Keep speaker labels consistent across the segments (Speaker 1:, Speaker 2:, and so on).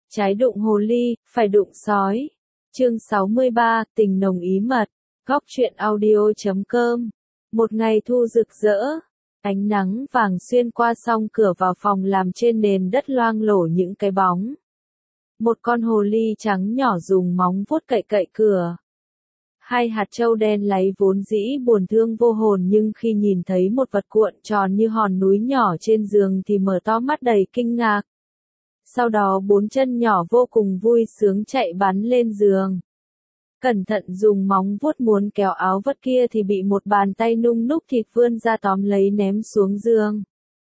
Speaker 1: Trái đụng hồ ly, phải đụng sói. Chương 63, tình nồng ý mật. Góc truyện audio.com. Một ngày thu rực rỡ, ánh nắng vàng xuyên qua song cửa vào phòng làm trên nền đất loang lổ những cái bóng. Một con hồ ly trắng nhỏ dùng móng vuốt cậy cậy cửa. Hai hạt trâu đen láy vốn dĩ buồn thương vô hồn, nhưng khi nhìn thấy một vật cuộn tròn như hòn núi nhỏ trên giường thì mở to mắt đầy kinh ngạc. Sau đó bốn chân nhỏ vô cùng vui sướng chạy bắn lên giường. Cẩn thận dùng móng vuốt muốn kéo áo vật kia thì bị một bàn tay nung núc thịt vươn ra tóm lấy ném xuống giường.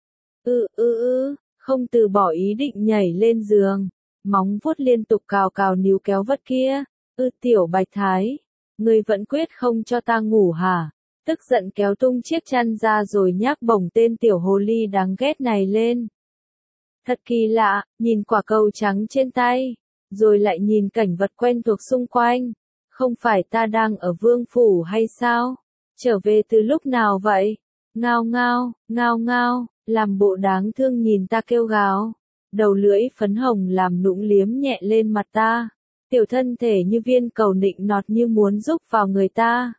Speaker 1: Không từ bỏ ý định nhảy lên giường. Móng vuốt liên tục cào cào níu kéo vật kia. Tiểu Bạch Thái, ngươi vẫn quyết không cho ta ngủ hả? Tức giận kéo tung chiếc chăn ra rồi nhác bổng tên tiểu hồ ly đáng ghét này lên. Thật kỳ lạ, nhìn quả cầu trắng trên tay, rồi lại nhìn cảnh vật quen thuộc xung quanh. Không phải ta đang ở vương phủ hay sao? Trở về từ lúc nào vậy? Ngao ngao, ngao ngao, làm bộ đáng thương nhìn ta kêu gào. Đầu lưỡi phấn hồng làm nũng liếm nhẹ lên mặt ta. Tiểu thân thể như viên cầu nịnh nọt như muốn rúc vào người ta.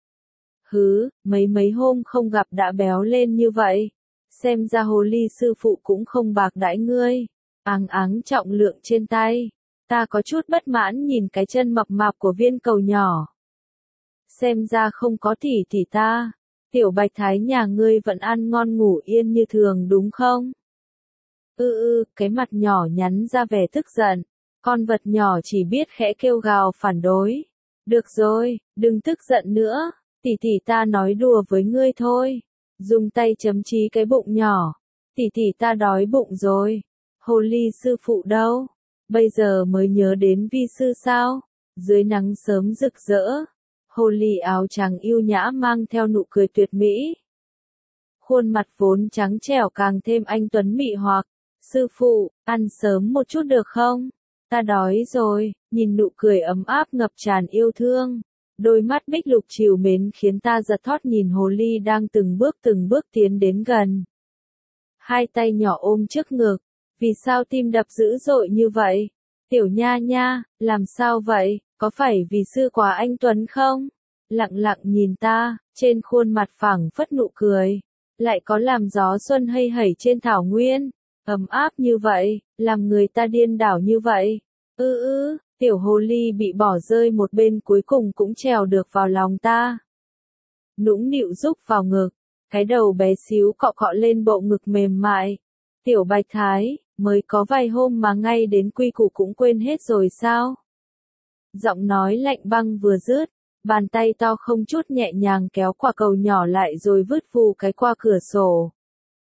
Speaker 1: Mấy hôm không gặp đã béo lên như vậy. Xem ra hồ ly sư phụ cũng không bạc đãi ngươi. Áng áng trọng lượng trên tay. Ta có chút bất mãn nhìn cái chân mập mạp của viên cầu nhỏ. Xem ra không có tỷ ta. Tiểu Bạch Thái nhà ngươi vẫn ăn ngon ngủ yên như thường đúng không? Cái mặt nhỏ nhắn ra vẻ tức giận. Con vật nhỏ chỉ biết khẽ kêu gào phản đối. Được rồi, đừng tức giận nữa. Tỷ ta nói đùa với ngươi thôi. Dùng tay chấm chí cái bụng nhỏ. Tỷ ta đói bụng rồi. Hồ ly sư phụ đâu? Bây giờ mới nhớ đến vi sư sao? Dưới nắng sớm rực rỡ, hồ ly áo trắng yêu nhã mang theo nụ cười tuyệt mỹ. Khuôn mặt vốn trắng trẻo càng thêm anh tuấn mị hoặc. Sư phụ, ăn sớm một chút được không? Ta đói rồi. Nhìn nụ cười ấm áp ngập tràn yêu thương. Đôi mắt bích lục trìu mến khiến ta giật thót nhìn hồ ly đang từng bước tiến đến gần. Hai tay nhỏ ôm trước ngực. Vì sao tim đập dữ dội như vậy? Tiểu nha nha, làm sao vậy? Có phải vì sư quá anh tuấn không? Lặng lặng nhìn ta, trên khuôn mặt phảng phất nụ cười. Lại có làm gió xuân hay hẩy trên thảo nguyên. Ấm áp như vậy, làm người ta điên đảo như vậy. Tiểu hồ ly bị bỏ rơi một bên cuối cùng cũng trèo được vào lòng ta. Nũng nịu rúc vào ngực, cái đầu bé xíu cọ cọ lên bộ ngực mềm mại. Tiểu Bạch Thái, mới có vài hôm mà ngay đến quy củ cũng quên hết rồi sao? Giọng nói lạnh băng vừa dứt, bàn tay to không chút nhẹ nhàng kéo quả cầu nhỏ lại rồi vứt vù cái qua cửa sổ.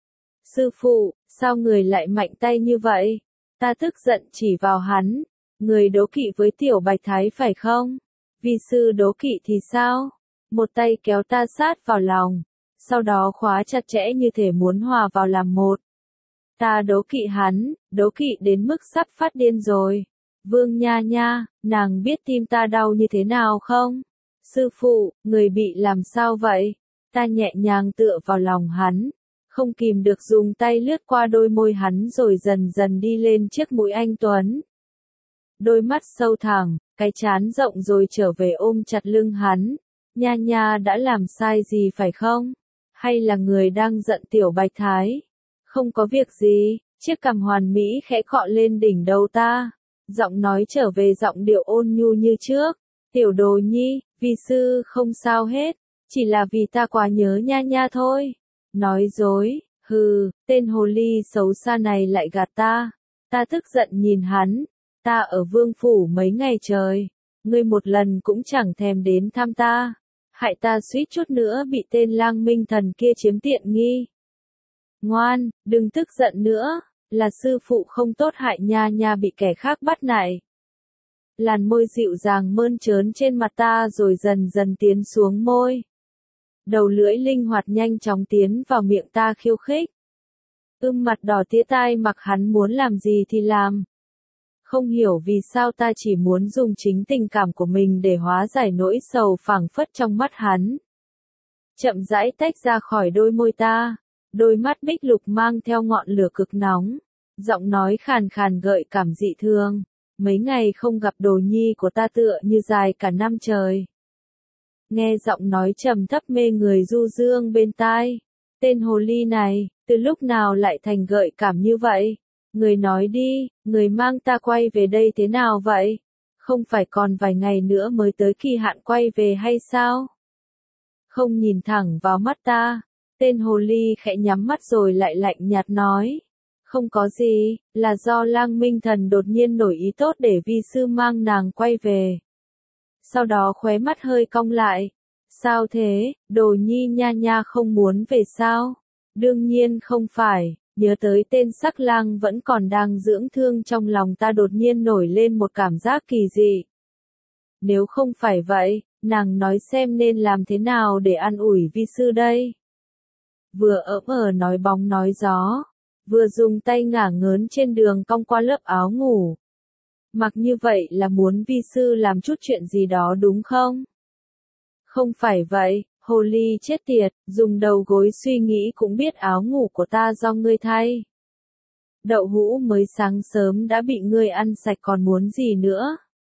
Speaker 1: Sư phụ, sao người lại mạnh tay như vậy? Ta tức giận chỉ vào hắn. Người đố kỵ với tiểu Bạch Thái phải không? Vi sư đố kỵ thì sao? Một tay kéo ta sát vào lòng, sau đó khóa chặt chẽ như thể muốn hòa vào làm một. Ta đố kỵ hắn, đố kỵ đến mức sắp phát điên rồi. Vương nha nha, nàng biết tim ta đau như thế nào không? Sư phụ, người bị làm sao vậy? Ta nhẹ nhàng tựa vào lòng hắn, không kìm được dùng tay lướt qua đôi môi hắn rồi dần dần đi lên chiếc mũi anh tuấn. Đôi mắt sâu thẳm, cái trán rộng rồi trở về ôm chặt lưng hắn. Nha nha đã làm sai gì phải không? Hay là người đang giận tiểu Bạch Thái? Không có việc gì, chiếc cằm hoàn mỹ khẽ cọ lên đỉnh đầu ta. Giọng nói trở về giọng điệu ôn nhu như trước. Tiểu đồ nhi, vi sư không sao hết, chỉ là vì ta quá nhớ nha nha thôi. Nói dối, tên hồ ly xấu xa này lại gạt ta. Ta tức giận nhìn hắn. Ta ở vương phủ mấy ngày trời, ngươi một lần cũng chẳng thèm đến thăm ta. Hại ta suýt chút nữa bị tên lang minh thần kia chiếm tiện nghi. Ngoan, đừng tức giận nữa, là sư phụ không tốt hại nha nha bị kẻ khác bắt nạt. Làn môi dịu dàng mơn trớn trên mặt ta rồi dần dần tiến xuống môi. Đầu lưỡi linh hoạt nhanh chóng tiến vào miệng ta khiêu khích. Mặt đỏ tía tai mặc hắn muốn làm gì thì làm. Không hiểu vì sao ta chỉ muốn dùng chính tình cảm của mình để hóa giải nỗi sầu phảng phất trong mắt hắn. Chậm rãi tách ra khỏi đôi môi ta, đôi mắt bích lục mang theo ngọn lửa cực nóng. Giọng nói khàn khàn gợi cảm dị thường. Mấy ngày không gặp đồ nhi của ta tựa như dài cả năm trời. Nghe giọng nói trầm thấp mê người du dương bên tai. Tên hồ ly này, từ lúc nào lại thành gợi cảm như vậy? Người nói đi, người mang ta quay về đây thế nào vậy? Không phải còn vài ngày nữa mới tới kỳ hạn quay về hay sao? Không nhìn thẳng vào mắt ta, tên hồ ly khẽ nhắm mắt rồi lại lạnh nhạt nói. Không có gì, là do Lang Minh Thần đột nhiên nổi ý tốt để vi sư mang nàng quay về. Sau đó khóe mắt hơi cong lại. Sao thế, đồ nhi nha nha không muốn về sao? Đương nhiên không phải, nhớ tới tên sắc lang vẫn còn đang dưỡng thương trong lòng ta đột nhiên nổi lên một cảm giác kỳ dị. Nếu không phải vậy, nàng nói xem nên làm thế nào để an ủi vi sư đây? Vừa nói bóng nói gió, vừa dùng tay ngả ngớn trên đường cong qua lớp áo ngủ. Mặc như vậy là muốn vi sư làm chút chuyện gì đó đúng không? Không phải vậy, hồ ly chết tiệt, dùng đầu gối suy nghĩ cũng biết áo ngủ của ta do ngươi thay. Đậu hũ mới sáng sớm đã bị ngươi ăn sạch còn muốn gì nữa?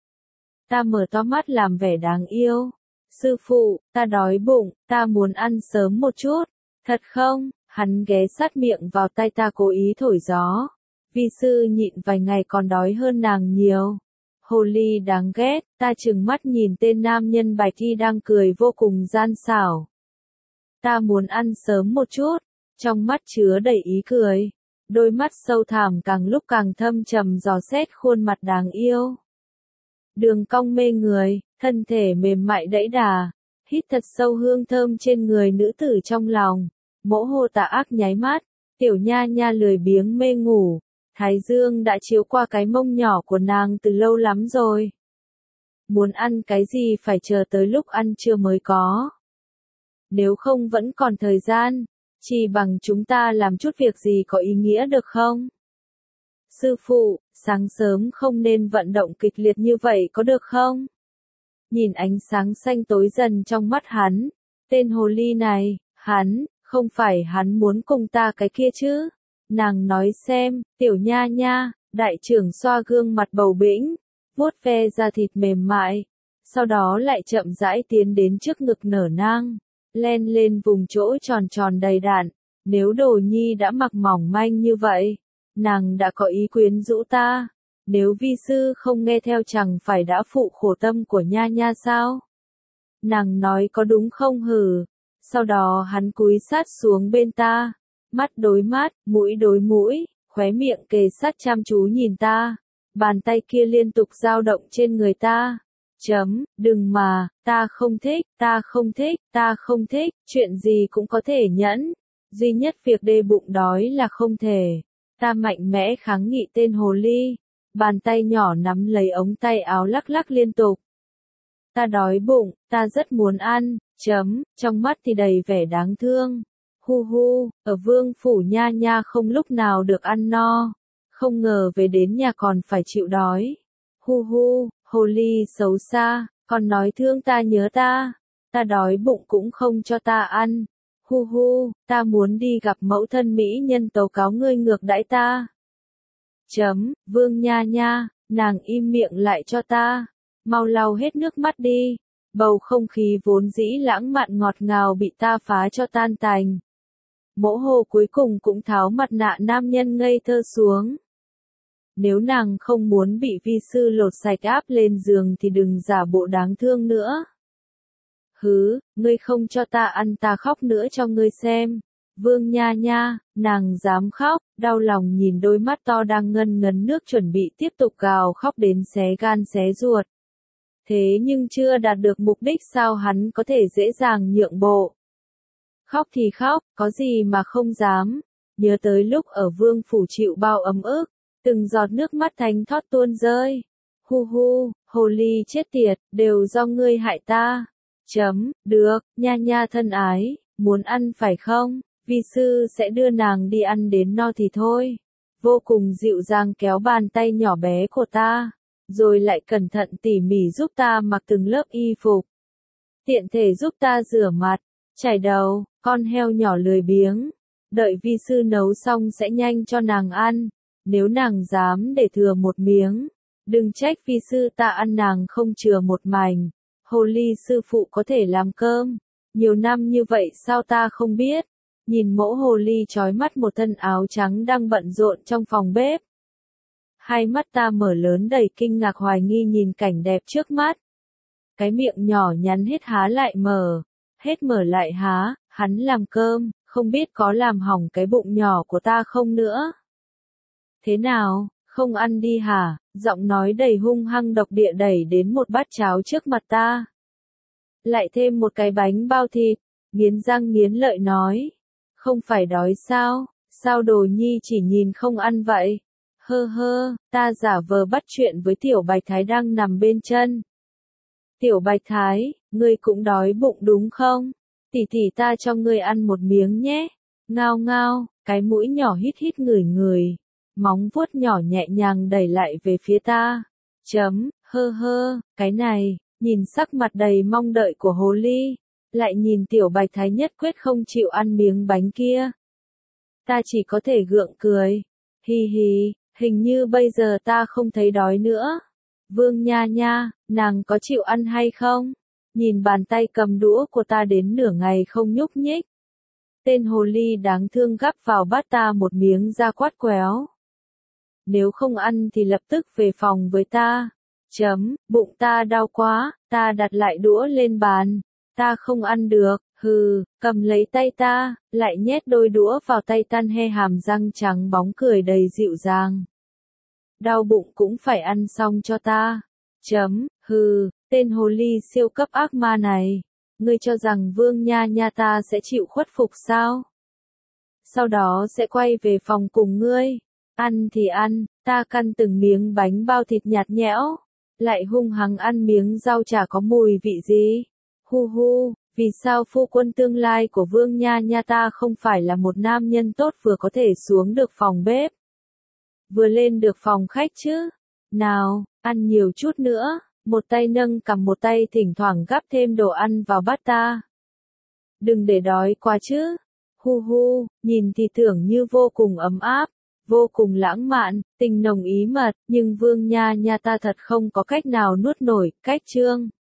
Speaker 1: Ta mở to mắt làm vẻ đáng yêu. Sư phụ, ta đói bụng, ta muốn ăn sớm một chút. Thật không? Hắn ghé sát miệng vào tay ta cố ý thổi gió. Vi sư nhịn vài ngày còn đói hơn nàng nhiều. Hồ ly đáng ghét, ta trừng mắt nhìn tên nam nhân bạch y đang cười vô cùng gian xảo. Ta muốn ăn sớm một chút, trong mắt chứa đầy ý cười. Đôi mắt sâu thẳm càng lúc càng thâm trầm dò xét khuôn mặt đáng yêu. Đường cong mê người, thân thể mềm mại đẫy đà, hít thật sâu hương thơm trên người nữ tử trong lòng. Mỗ hồ tà ác nháy mắt, tiểu nha nha lười biếng mê ngủ. Thái dương đã chiếu qua cái mông nhỏ của nàng từ lâu lắm rồi. Muốn ăn cái gì phải chờ tới lúc ăn trưa mới có. Nếu không vẫn còn thời gian, chỉ bằng chúng ta làm chút việc gì có ý nghĩa được không? Sư phụ, sáng sớm không nên vận động kịch liệt như vậy có được không? Nhìn ánh sáng xanh tối dần trong mắt hắn, tên hồ ly này, không phải hắn muốn cùng ta cái kia chứ? Nàng nói xem, tiểu nha nha, đại trưởng xoa gương mặt bầu bĩnh, vuốt ve da thịt mềm mại, sau đó lại chậm rãi tiến đến trước ngực nở nang, len lên vùng chỗ tròn tròn đầy đặn. Nếu đồ nhi đã mặc mỏng manh như vậy, nàng đã có ý quyến rũ ta. Nếu vi sư không nghe theo chẳng phải đã phụ khổ tâm của nha nha sao? Nàng nói có đúng không hử? Sau đó hắn cúi sát xuống bên ta. Mắt đối mắt, mũi đối mũi, khóe miệng kề sát chăm chú nhìn ta. Bàn tay kia liên tục dao động trên người ta. Đừng mà, ta không thích, ta không thích, chuyện gì cũng có thể nhẫn. Duy nhất việc đê bụng đói là không thể. Ta mạnh mẽ kháng nghị tên hồ ly. Bàn tay nhỏ nắm lấy ống tay áo lắc lắc liên tục. Ta đói bụng, ta rất muốn ăn, trong mắt thì đầy vẻ đáng thương. Hu hu, ở vương phủ nha nha không lúc nào được ăn no. Không ngờ về đến nhà còn phải chịu đói. Hu hu, hồ ly xấu xa, còn nói thương ta nhớ ta. Ta đói bụng cũng không cho ta ăn. Hu hu, ta muốn đi gặp mẫu thân mỹ nhân tố cáo ngươi ngược đãi ta. Vương nha nha, nàng im miệng lại cho ta. Mau lau hết nước mắt đi. Bầu không khí vốn dĩ lãng mạn ngọt ngào bị ta phá cho tan tành. Mỗ hồ cuối cùng cũng tháo mặt nạ nam nhân ngây thơ xuống. Nếu nàng không muốn bị vi sư lột sạch áp lên giường thì đừng giả bộ đáng thương nữa. Ngươi không cho ta ăn ta khóc nữa cho ngươi xem. Vương nha nha, nàng dám khóc, đau lòng nhìn đôi mắt to đang ngân ngấn nước chuẩn bị tiếp tục gào khóc đến xé gan xé ruột. Thế nhưng chưa đạt được mục đích sao hắn có thể dễ dàng nhượng bộ. Khóc thì khóc, có gì mà không dám. Nhớ tới lúc ở vương phủ chịu bao ấm ức, từng giọt nước mắt thánh thót tuôn rơi. Hu hu, hồ ly chết tiệt, đều do ngươi hại ta. Được, nha nha thân ái, muốn ăn phải không? Vi sư sẽ đưa nàng đi ăn đến no thì thôi. Vô cùng dịu dàng kéo bàn tay nhỏ bé của ta, rồi lại cẩn thận tỉ mỉ giúp ta mặc từng lớp y phục. Tiện thể giúp ta rửa mặt, chải đầu, con heo nhỏ lười biếng. Đợi vi sư nấu xong sẽ nhanh cho nàng ăn. Nếu nàng dám để thừa một miếng, đừng trách vi sư ta ăn nàng không chừa một mảnh. Hồ ly sư phụ có thể làm cơm, nhiều năm như vậy sao ta không biết. Nhìn mẫu hồ ly trói mắt một thân áo trắng đang bận rộn trong phòng bếp. Hai mắt ta mở lớn đầy kinh ngạc hoài nghi nhìn cảnh đẹp trước mắt. Cái miệng nhỏ nhắn hết há lại mở, hết mở lại há, hắn làm cơm, không biết có làm hỏng cái bụng nhỏ của ta không nữa. Thế nào, không ăn đi hả? Giọng nói đầy hung hăng độc địa đẩy đến một bát cháo trước mặt ta. Lại thêm một cái bánh bao thịt, nghiến răng nghiến lợi nói. Không phải đói sao, sao đồ nhi chỉ nhìn không ăn vậy? Hơ hơ, ta giả vờ bắt chuyện với Tiểu Bạch Thái đang nằm bên chân. Tiểu Bạch Thái, ngươi cũng đói bụng đúng không? Tỷ tỷ ta cho ngươi ăn một miếng nhé. Ngao ngao, cái mũi nhỏ hít hít ngửi ngửi. Móng vuốt nhỏ nhẹ nhàng đẩy lại về phía ta. Hơ hơ, cái này, nhìn sắc mặt đầy mong đợi của hồ ly. Lại nhìn Tiểu Bạch Thái nhất quyết không chịu ăn miếng bánh kia. Ta chỉ có thể gượng cười. Hi hi, hình như bây giờ ta không thấy đói nữa. Vương Nha Nha, nàng có chịu ăn hay không? Nhìn bàn tay cầm đũa của ta đến nửa ngày không nhúc nhích. Tên hồ ly đáng thương gắp vào bát ta một miếng ra quát quéo. Nếu không ăn thì lập tức về phòng với ta. Bụng ta đau quá, ta đặt lại đũa lên bàn. Ta không ăn được, hừ, cầm lấy tay ta, lại nhét đôi đũa vào tay tan he hàm răng trắng bóng cười đầy dịu dàng. Đau bụng cũng phải ăn xong cho ta. Hừ, tên hồ ly siêu cấp ác ma này. Ngươi cho rằng Vương Nha Nha ta sẽ chịu khuất phục sao? Sau đó sẽ quay về phòng cùng ngươi. Ăn thì ăn, ta căn từng miếng bánh bao thịt nhạt nhẽo. Lại hung hăng ăn miếng rau chả có mùi vị gì. Hu hu, vì sao phu quân tương lai của Vương Nha Nha ta không phải là một nam nhân tốt vừa có thể xuống được phòng bếp, vừa lên được phòng khách chứ? Nào, ăn nhiều chút nữa, một tay nâng cầm một tay thỉnh thoảng gắp thêm đồ ăn vào bát ta. Đừng để đói quá chứ. Hu hu, nhìn thì tưởng như vô cùng ấm áp, vô cùng lãng mạn, tình nồng ý mật, nhưng Vương Nha Nha ta thật không có cách nào nuốt nổi, cách chương.